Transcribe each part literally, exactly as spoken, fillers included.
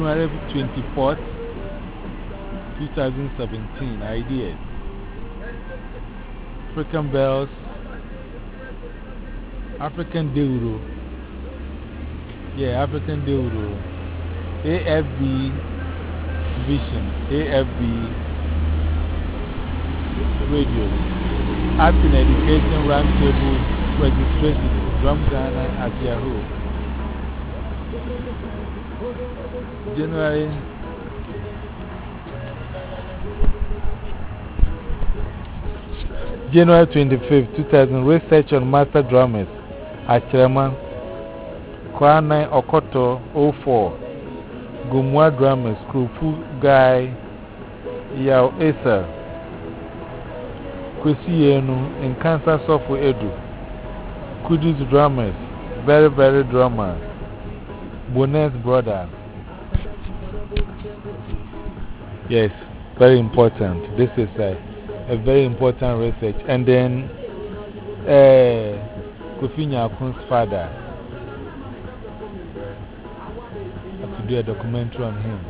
January twenty-fourth, twenty seventeen. Ideas. African Bells, African Deuro. Yeah, African Deuro. A F B Vision, A F B Radio. Art and Education Roundtable Registration, Drum Ghana at Yahoo. January. January twenty-fifth, two thousand. Research on Master Drummers at Chairman Kwana Okoto oh four. Gumwa Drummers, Krupu Guy Yao Esa. Kwesi Yenu in Kansas Software Edu. Kudus Drummers, very, very drummer. Bonus brother. Yes, very important. This is a, a very important research. And then, uh, Kofi Nyakun's father. I have to do a documentary on him.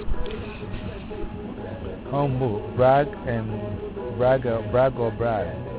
Humble, brag, and brag, brag or brag.